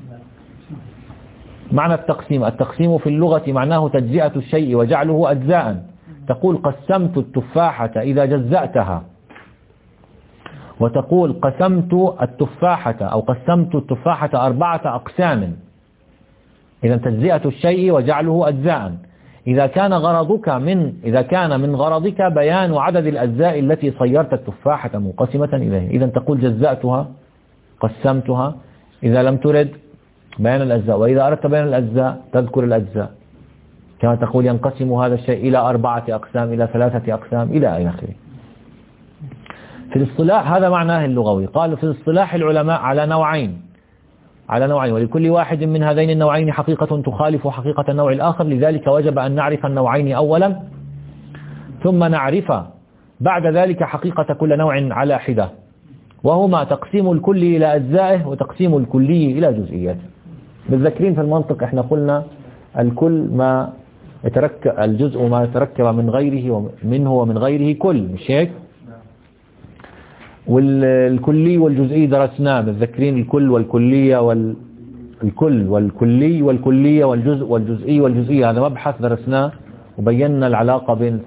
معنى التقسيم في اللغة معناه تجزئة الشيء وجعله أجزاء. تقول قسمت التفاحة إذا جزأتها، وتقول قسمت التفاحة أو قسمت التفاحة 4 أقسام. إذا تجزئة الشيء وجعله أجزاء. إذا كان من غرضك بيان عدد الأجزاء التي صيرت التفاحة منقسمة إليه، إذا تقول جزأتها قسمتها. إذا لم ترد بيان الأجزاء، وإذا أردت بيان الأجزاء تذكر الأجزاء، كما تقول ينقسم هذا الشيء إلى 4 أقسام إلى 3 أقسام إلى آخره. في الاصطلاح هذا معناه اللغوي. قالوا في الاصطلاح العلماء على نوعين، ولكل واحد من هذين النوعين حقيقة تخالف حقيقة النوع الآخر، لذلك وجب أن نعرف النوعين أولا ثم نعرف بعد ذلك حقيقة كل نوع على حدة، وهما تقسيم الكل إلى أجزائه وتقسيم الكلي إلى جزئياته. بالذكرين في المنطق احنا قلنا الكل ما يتركب، الجزء ما يتركب من غيره ومنه ومن غيره كل، مش هيك؟ والكلي والجزئي درسناه، متذكرين الكل والكلية والكلي والكلية والجزء والجزئي والجزئية، هذا مبحث درسناه وبينا العلاقة بين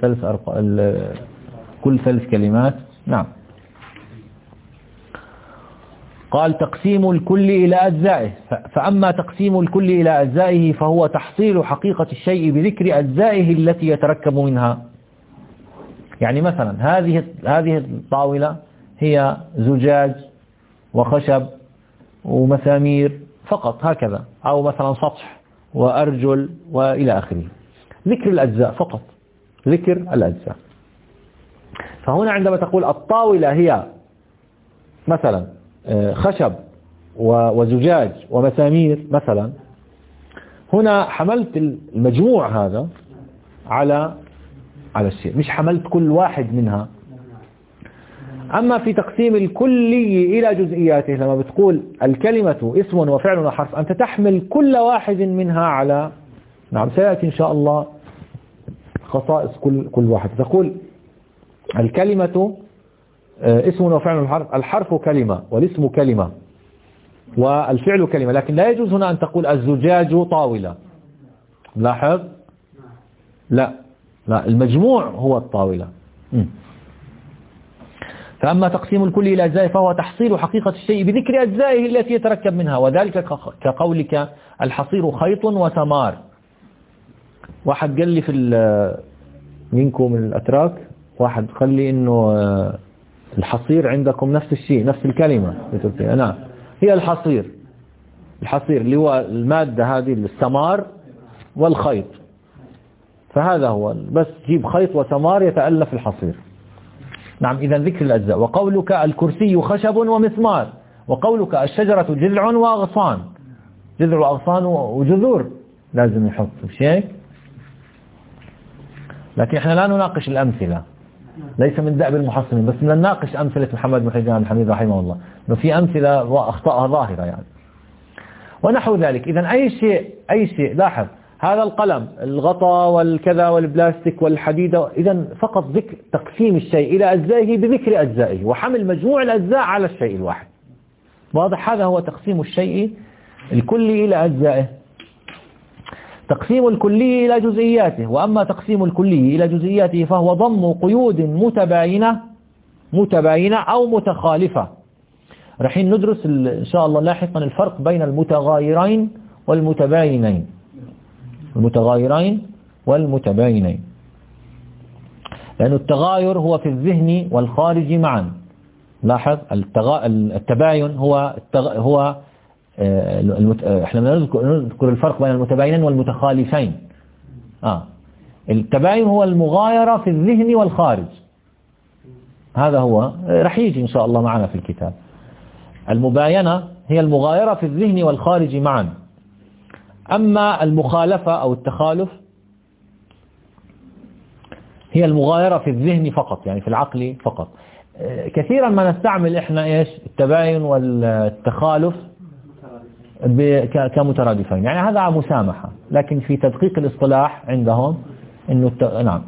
كل 3 كلمات. نعم. قال تقسيم الكل إلى أجزائه. فأما تقسيم الكل إلى أجزائه فهو تحصيل حقيقة الشيء بذكر أجزائه التي يتركب منها. يعني مثلا هذه الطاولة هي زجاج وخشب ومسامير فقط هكذا، أو مثلا سطح وأرجل وإلى آخره. ذكر الأجزاء فقط، ذكر الأجزاء. فهنا عندما تقول الطاولة هي مثلا خشب وزجاج ومسامير مثلا، هنا حملت المجموع هذا على الشيء، مش حملت كل واحد منها. أما في تقسيم الكلي إلى جزئياته، لما بتقول الكلمة اسم وفعل وحرف، أنت تحمل كل واحد منها على، نعم سيأتي إن شاء الله خصائص كل واحد. تقول الكلمة اسم وفعل وحرف، الحرف كلمة والاسم كلمة والفعل كلمة، لكن لا يجوز هنا أن تقول الزجاج طاولة. لاحظ، لا المجموع هو الطاولة. فأما تقسيم الكل إلى أجزائه فهو تحصيل حقيقة الشيء بذكر أجزائه التي يتركب منها، وذلك كقولك الحصير خيط وثمار. واحد قال لي منكم من الأتراك، واحد قال لي إنه الحصير عندكم نفس الشيء، نفس الكلمة. نعم، هي الحصير اللي هو المادة هذه الثمار والخيط، فهذا هو، بس جيب خيط وثمار يتألف الحصير. نعم، إذا ذكر الأجزاء. وقولك الكرسي خشب ومسمار، وقولك الشجرة جذع وأغصان، جذع وأغصان وجذور لازم يحط شيء. لكن احنا لا نناقش الأمثلة، ليس من دأب المحصنين، بس نناقش أمثلة محمد بن حجان الحميد رحمه الله، إنه في أمثلة وأخطاءها ظاهرة يعني ونحو ذلك. إذا أي شيء لاحظ، هذا القلم، الغطاء والكذا والبلاستيك والحديد، إذا فقط ذكر تقسيم الشيء إلى أجزائه بذكر أجزائه وحمل مجموع الأجزاء على الشيء الواحد. واضح؟ هذا هو تقسيم الشيء الكلي إلى أجزائه. تقسيم الكلي إلى جزئياته. وأما تقسيم الكلي إلى جزئياته فهو ضم قيود متباينة أو متخالفة. رح ندرس إن شاء الله لاحقا الفرق بين المتغايرين والمتباينين. لأن التغاير هو في الذهن والخارج معا. لاحظ، التباين هو احنا نذكر الفرق بين المتباينين والمتخالفين. التباين هو المغايرة في الذهن والخارج، هذا هو رح يجي إن شاء الله معنا في الكتاب. المباينة هي المغايرة في الذهن والخارج معا. أما المخالفة أو التخالف هي المغايرة في الذهن فقط، يعني في العقل فقط. كثيرا ما نستعمل إحنا التباين والتخالف كمترادفين، يعني هذا مسامحة، لكن في تدقيق الاصطلاح عندهم إنه نعم.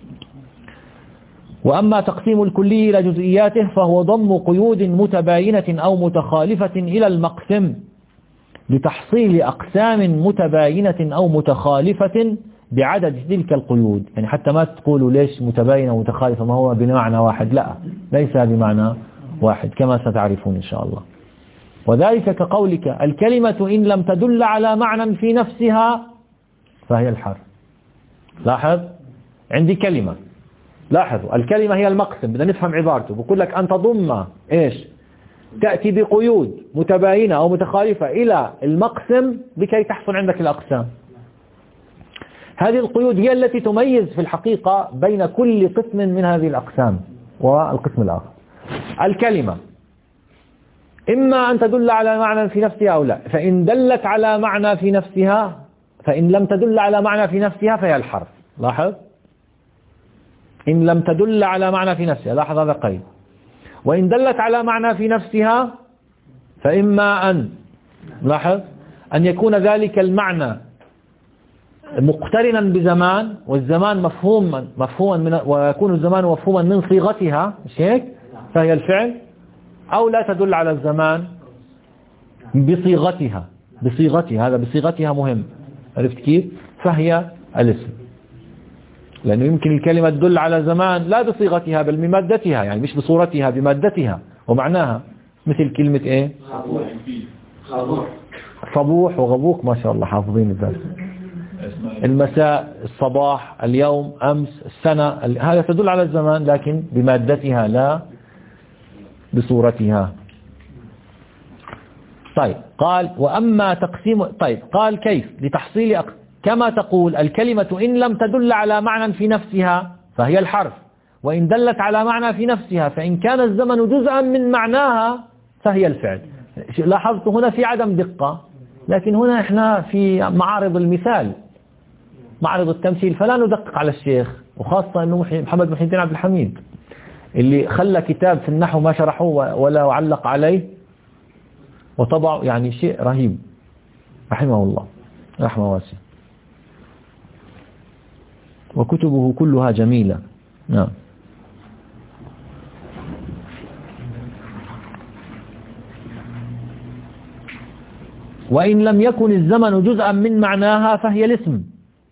وأما تقسيم الكلي إلى جزئياته فهو ضم قيود متباينة أو متخالفة إلى المقسم لتحصيل أقسام متباينة أو متخالفة بعدد تلك القيود. يعني حتى ما تقولوا ليش متباينة ومتخالفة، ما هو بمعنى واحد، لا، ليس بمعنى واحد كما ستعرفون إن شاء الله. وذلك كقولك الكلمة إن لم تدل على معنى في نفسها فهي الحرف. لاحظ، عندي كلمة، لاحظوا الكلمة هي المقسم، بدنا نفهم عبارته. بقول لك أن تضم تأتي بقيود متباينة أو متخالفة إلى المقسم لكي تحصل عندك الأقسام. هذه القيود هي التي تميز في الحقيقة بين كل قسم من هذه الأقسام والقسم الآخر. الكلمة إما أن تدل على معنى في نفسها أو لا، فإن دلت على معنى في نفسها، فإن لم تدل على معنى في نفسها فهي الحرف. لاحظ، إن لم تدل على معنى في نفسها، لاحظ هذا قيد. وإن دلت على معنى في نفسها فإما أن، لاحظ، أن يكون ذلك المعنى مقترنا بزمان، والزمان مفهوما ويكون الزمان مفهوما من صيغتها، مش هيك؟ فهي الفعل. أو لا تدل على الزمان بصيغتها، هذا بصيغتها مهم، عرفت كيف؟ فهي الاسم. لأنه يمكن الكلمة تدل على زمان لا بصيغتها بل بمادتها، يعني مش بصورتها، بمادتها ومعناها، مثل كلمة إيه؟ صبوح وغبوق، ما شاء الله حافظين الدرس. المساء، الصباح، اليوم، أمس، السنة، هذا تدل على الزمان لكن بمادتها لا بصورتها. طيب قال وأما تقسيم، طيب قال كيف لتحصيل كما تقول الكلمة إن لم تدل على معنى في نفسها فهي الحرف، وإن دلت على معنى في نفسها فإن كان الزمن جزءا من معناها فهي الفعل. لاحظت هنا في عدم دقة، لكن هنا احنا في معارض المثال، معرض التمثيل، فلا ندقق على الشيخ، وخاصة أنه محمد محي الدين عبد الحميد اللي خلى كتاب في النحو ما شرحوه ولا علق عليه وطبع، يعني شيء رهيب رحمه الله رحمه واسعة، وكتبه كلها جميلة. نعم. وإن لم يكن الزمن جزءا من معناها فهي الاسم.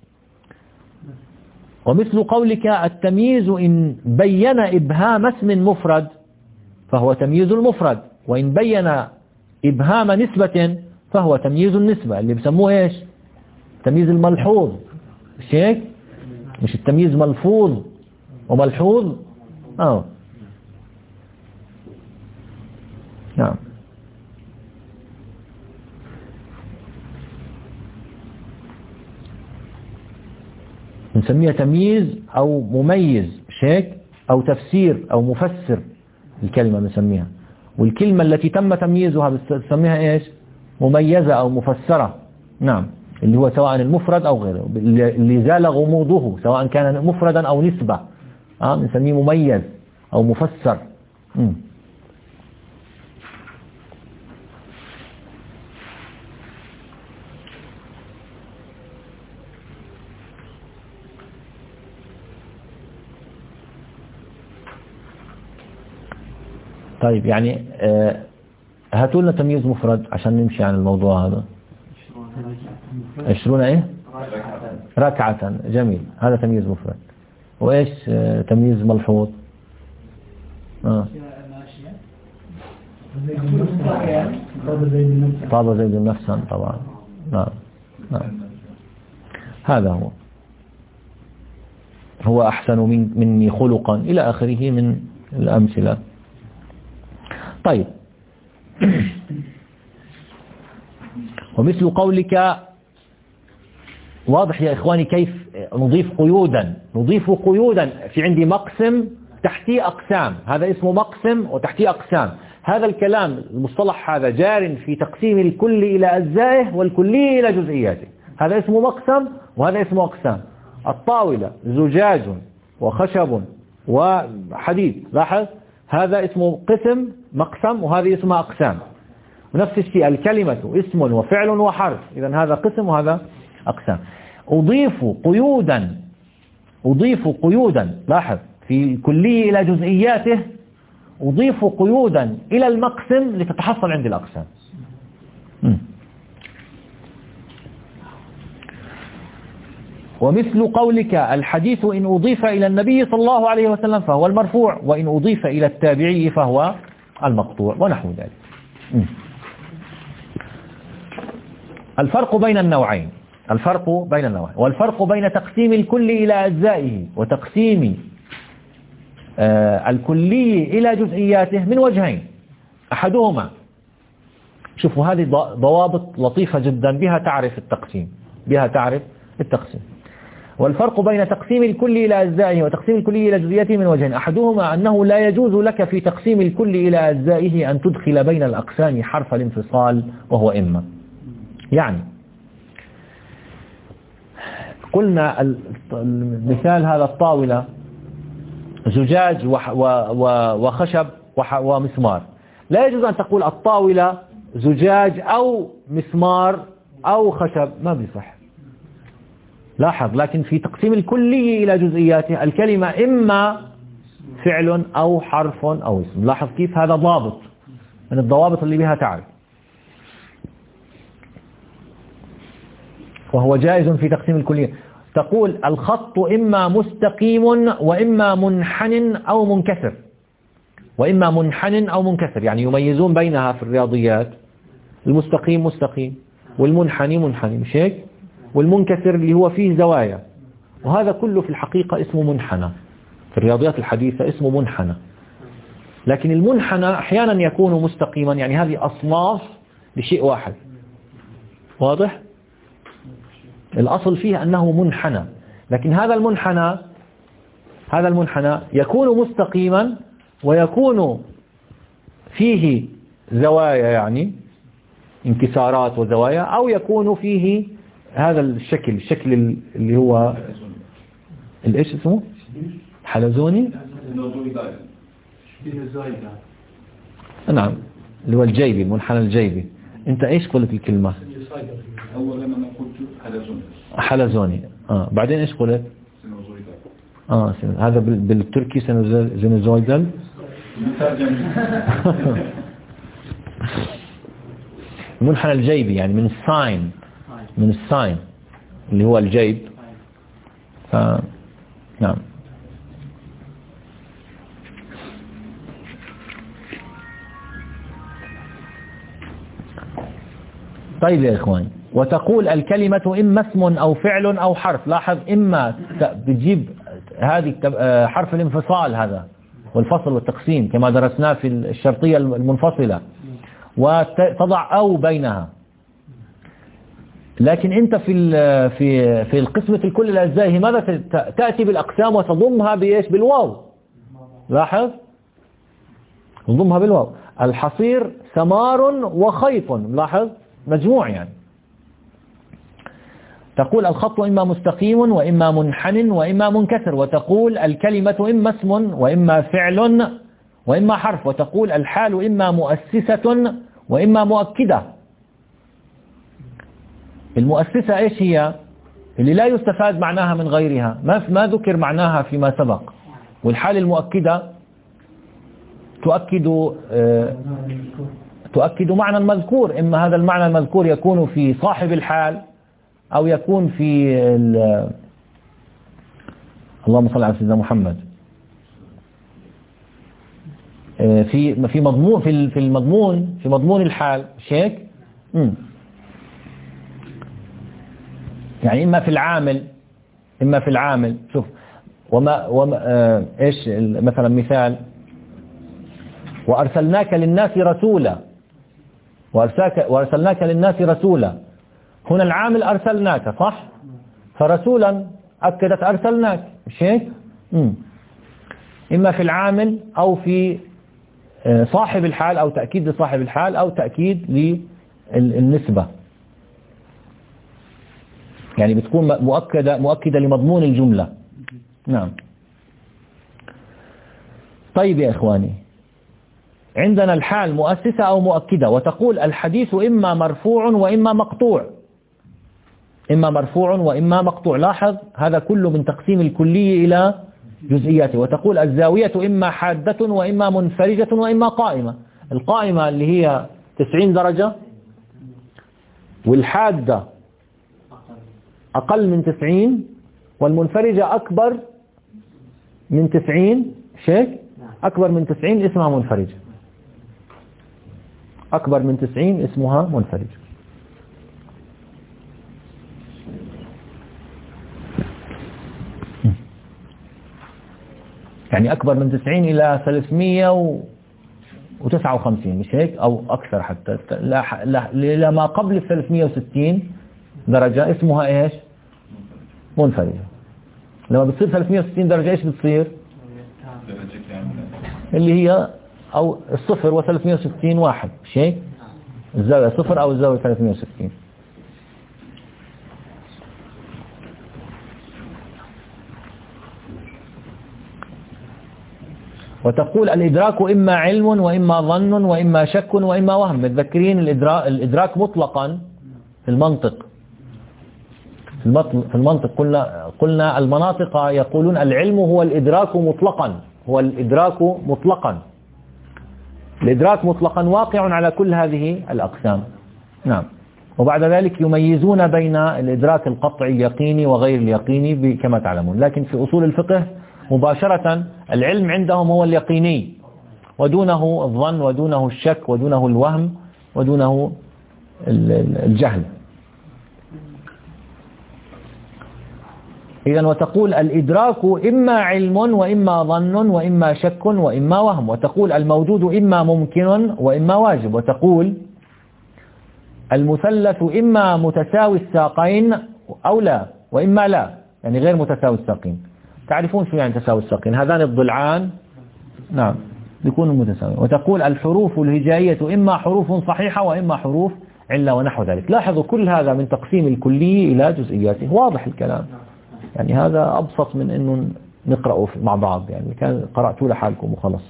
ومثل قولك التمييز إن بين إبهام اسم مفرد فهو تمييز المفرد، وإن بين إبهام نسبة فهو تمييز النسبة، اللي بسموه إيش؟ تمييز الملحوظ، مش هيك؟ مش التمييز ملفوظ وملحوظ. نعم. نسميها تمييز أو مميز، مش هيك؟ أو تفسير أو مفسر الكلمة نسميها، والكلمة التي تم تمييزها بنسميها إيش؟ مميزة أو مفسرة. نعم، اللي هو سواء المفرد أو غيره، اللي زال غموضه سواء كان مفردا أو نسبة نسميه مميز أو مفسر. طيب يعني هاتوا لنا تمييز مفرد عشان نمشي عن الموضوع هذا. 20 ايه؟ ركعة. جميل، هذا تمييز مفرد. وايش تمييز ملحوظ؟ طاب زيد نفسا طبعا. نعم نعم، هذا هو أحسن مني خلقا إلى آخره من الأمثلة. طيب ومثل قولك، واضح يا إخواني كيف نضيف قيودا؟ نضيف قيودا، في عندي مقسم تحتي أقسام، هذا اسمه مقسم وتحتي أقسام. هذا الكلام المصطلح هذا جار في تقسيم الكل إلى أجزائه والكلي إلى جزئياته، هذا اسمه مقسم وهذا اسمه أقسام. الطاولة زجاج وخشب وحديد، لاحظ هذا اسمه قسم مقسم وهذه اسمها أقسام. ونفس الشيء الكلمة اسم وفعل وحرف، إذن هذا قسم وهذا أقسام. أضيف قيودا، لاحظ في الكلية إلى جزئياته، أضيف قيودا إلى المقسم لتتحصل عند الأقسام. ومثل قولك الحديث إن أضيف إلى النبي صلى الله عليه وسلم فهو المرفوع، وإن أضيف إلى التابعي فهو المقطوع، ونحو ذلك. الفرق بين النوعين، والفرق بين تقسيم الكل إلى أجزائه وتقسيم الكلي إلى جزئياته من وجهين. أحدهما، شوفوا هذه ضوابط لطيفة جدا بها تعرف التقسيم. والفرق بين تقسيم الكل إلى أجزائه وتقسيم الكلي إلى جزئياته من وجهين. أحدهما أنه لا يجوز لك في تقسيم الكل إلى أجزائه أن تدخل بين الأقسام حرف الانفصال، وهو إما. يعني قلنا المثال هذا الطاولة زجاج وخشب ومسمار، لا يجوز أن تقول الطاولة زجاج أو مسمار أو خشب، ما بيصح. لاحظ، لكن في تقسيم الكلي إلى جزئياته الكلمة إما فعل أو حرف أو اسم. لاحظ كيف هذا ضابط من الضوابط اللي بها تعرف، وهو جائز في تقسيم الكلية. تقول الخط إما مستقيم وإما منحن أو منكسر، وإما منحن أو منكسر، يعني يميزون بينها في الرياضيات. المستقيم مستقيم، والمنحني منحني، مش هيك؟ والمنكسر اللي هو فيه زوايا، وهذا كله في الحقيقة اسمه منحنى. في الرياضيات الحديثة اسمه منحنى. لكن المنحنى أحيانا يكون مستقيما، يعني هذه أصناف لشيء واحد. واضح؟ الأصل فيه أنه منحنى، لكن هذا المنحنى يكون مستقيما ويكون فيه زوايا، يعني انكسارات وزوايا، أو يكون فيه هذا الشكل اللي هو الإيش اسمه؟ حلزوني؟ نعم، اللي هو الجيبي، المنحنى الجيبي. انت ايش قلت الكلمة؟ اولا انا قلت حلزوني. بعدين ايش قلت؟ هذا بالتركي سينوزويدال. المنحنى الجيبي يعني من الساين اللي هو الجيب. نعم. طيب يا إخوان، وتقول الكلمة إما اسم أو فعل أو حرف. لاحظ، إما بتجيب هذه حرف الانفصال هذا والفصل والتقسيم كما درسناه في الشرطية المنفصلة، وتضع أو بينها. لكن أنت في القسمة الكل الأجزاء ماذا تأتي بالأقسام وتضمها بإيش؟ بالواو. لاحظ، تضمها بالواو. الحصير ثمار وخيط، لاحظ مجموع يعني. تقول الخط إما مستقيم وإما منحن وإما منكسر. وتقول الكلمة إما اسم وإما فعل وإما حرف. وتقول الحال إما مؤسسة وإما مؤكدة. المؤسسة إيش هي؟ اللي لا يستفاد معناها من غيرها، ما ذكر معناها فيما سبق. والحال المؤكدة تؤكد معنى المذكور. إما هذا المعنى المذكور يكون في صاحب الحال أو يكون في اللهم صل على سيدنا محمد في مضمون الحال، مش هيك؟ يعني إما في العامل. شوف، إيش مثلا مثال؟ وأرسلناك للناس رسولا. هنا العامل أرسلناك، صح؟ فرسولا أكدت أرسلناك، مش هيك؟ إما في العامل أو في صاحب الحال، أو تأكيد لصاحب الحال، أو تأكيد للنسبة، يعني بتكون مؤكدة لمضمون الجملة. نعم. طيب يا إخواني، عندنا الحال مؤسسة أو مؤكدة. وتقول الحديث إما مرفوع وإما مقطوع. لاحظ، هذا كله من تقسيم الكلي إلى جزئياته. وتقول الزاوية إما حادة وإما منفرجة وإما قائمة. القائمة اللي هي 90 درجة، والحادة أقل من 90، والمنفرجة أكبر من 90. شيء أكبر من 90 اسمها منفرجة. أكبر من 90 اسمها منفرجة. يعني أكبر من 90 إلى 359، مش هيك؟ أو أكثر حتى، إلى ما قبل 360 درجة اسمها إيش؟ منفرجة. لما بتصير 360 درجة إيش بتصير؟ اللي هي أو الصفر و360 واحد، مش هيك؟ الزاوية صفر أو الزاوية 360. وتقول الإدراك إما علم وإما ظن وإما شك وإما وهم. متذكرين الإدراك مطلقا في المنطق. قلنا المناطق يقولون العلم هو الإدراك مطلقا. الإدراك مطلقا واقع على كل هذه الأقسام. نعم. وبعد ذلك يميزون بين الإدراك القطعي اليقيني وغير اليقيني كما تعلمون. لكن في أصول الفقه مباشرة العلم عندهم هو اليقيني، ودونه الظن ودونه الشك ودونه الوهم ودونه الجهل. إذن وتقول الإدراك إما علم وإما ظن وإما شك وإما وهم. وتقول الموجود إما ممكن وإما واجب. وتقول المثلث إما متساوي الساقين أو لا وإما لا، يعني غير متساوي الساقين. تعرفون شو يعني تساوي الساقين؟ هذان الضلعان نعم بيكونوا متساويين. وتقول الحروف الهجائية إما حروف صحيحة وإما حروف علة ونحو ذلك. لاحظوا كل هذا من تقسيم الكلي إلى جزئياته، واضح الكلام. يعني هذا أبسط من أنه نقرأه مع بعض، يعني كان قرأتوا لحالكم وخلص.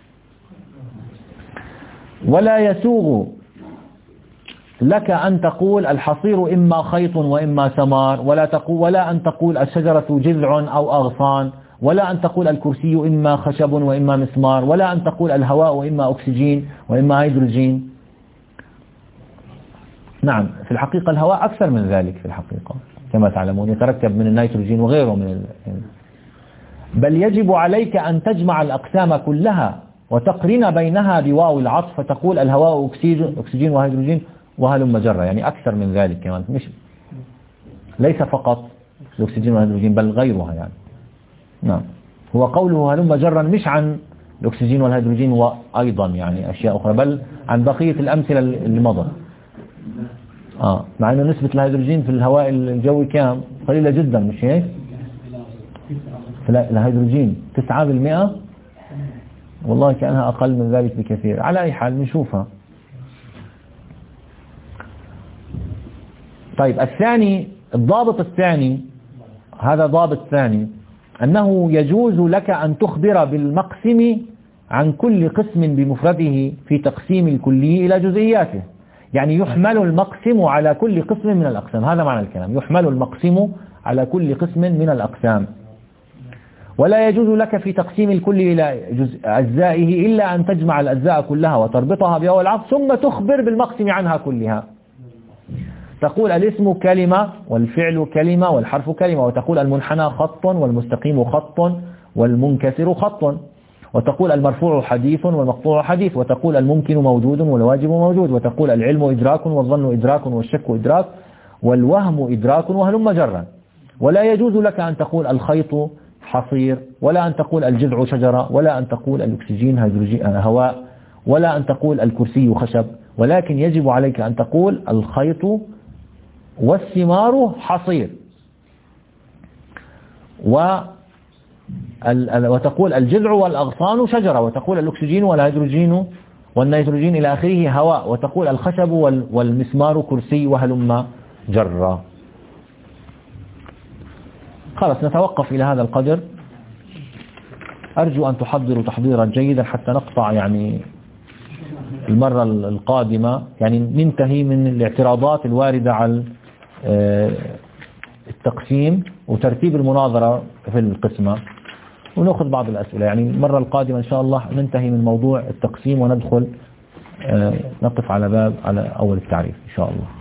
ولا يسوغ لك أن تقول الحصير إما خيط وإما ثمار، ولا أن تقول الشجرة جذع أو أغصان، ولا أن تقول الكرسي إما خشب وإما مسمار، ولا أن تقول الهواء إما أكسجين وإما هيدروجين. نعم في الحقيقة الهواء أكثر من ذلك في الحقيقة كما تعلمون، يتركب من النيتروجين وغيره من بل يجب عليك أن تجمع الأقسام كلها وتقرن بينها بواو العطف، فتقول الهواء أكسجين وهيدروجين وهلم جرة، يعني أكثر من ذلك كمان، مش ليس فقط الأكسجين والهيدروجين بل غيرها يعني. نعم هو قوله هلم جرا مش عن الأكسجين والهيدروجين وأيضا يعني أشياء أخرى، بل عن بقية الأمثلة اللي مضت. مع أنه نسبة الهيدروجين في الهواء الجوي كام؟ قليلة جدا مش هيك؟ الهيدروجين 9%، والله كأنها أقل من ذلك بكثير. على أي حال نشوفها. طيب الثاني، الضابط الثاني، هذا ضابط ثاني، أنه يجوز لك أن تخبر بالمقسم عن كل قسم بمفرده في تقسيم الكلي إلى جزئياته. يعني يحمل المقسم على كل قسم من الأقسام، هذا معنى الكلام، يحمل المقسم على كل قسم من الأقسام. ولا يجوز لك في تقسيم الكل إلى أجزائه إلا أن تجمع الأجزاء كلها وتربطها بأول عطف ثم تخبر بالمقسم عنها كلها. تقول الاسم كلمة والفعل كلمة والحرف كلمة، وتقول المنحنى خط والمستقيم خط والمنكسر خط، وتقول المرفوع حديث والمقطوع حديث، وتقول الممكن موجود والواجب موجود، وتقول العلم إدراك والظن إدراك والشك إدراك والوهم إدراك وهلم جرا. ولا يجوز لك أن تقول الخيط حصير، ولا أن تقول الجذع شجرة، ولا أن تقول الأكسجين هواء، ولا أن تقول الكرسي خشب، ولكن يجب عليك أن تقول الخيط والثمار حصير، وتقول الجذع والأغصان شجرة، وتقول الأكسجين والهيدروجين والنيتروجين إلى آخره هواء، وتقول الخشب والمسمار كرسي وهلم جرة. خلاص نتوقف إلى هذا القدر. أرجو أن تحضروا تحضيرا جيدا حتى نقطع يعني المرة القادمة، يعني ننتهي من الاعتراضات الواردة على التقسيم وترتيب المناظرة في القسمة، ونأخذ بعض الأسئلة. يعني المرة القادمة إن شاء الله ننتهي من موضوع التقسيم وندخل نقف على باب على أول التعريف إن شاء الله.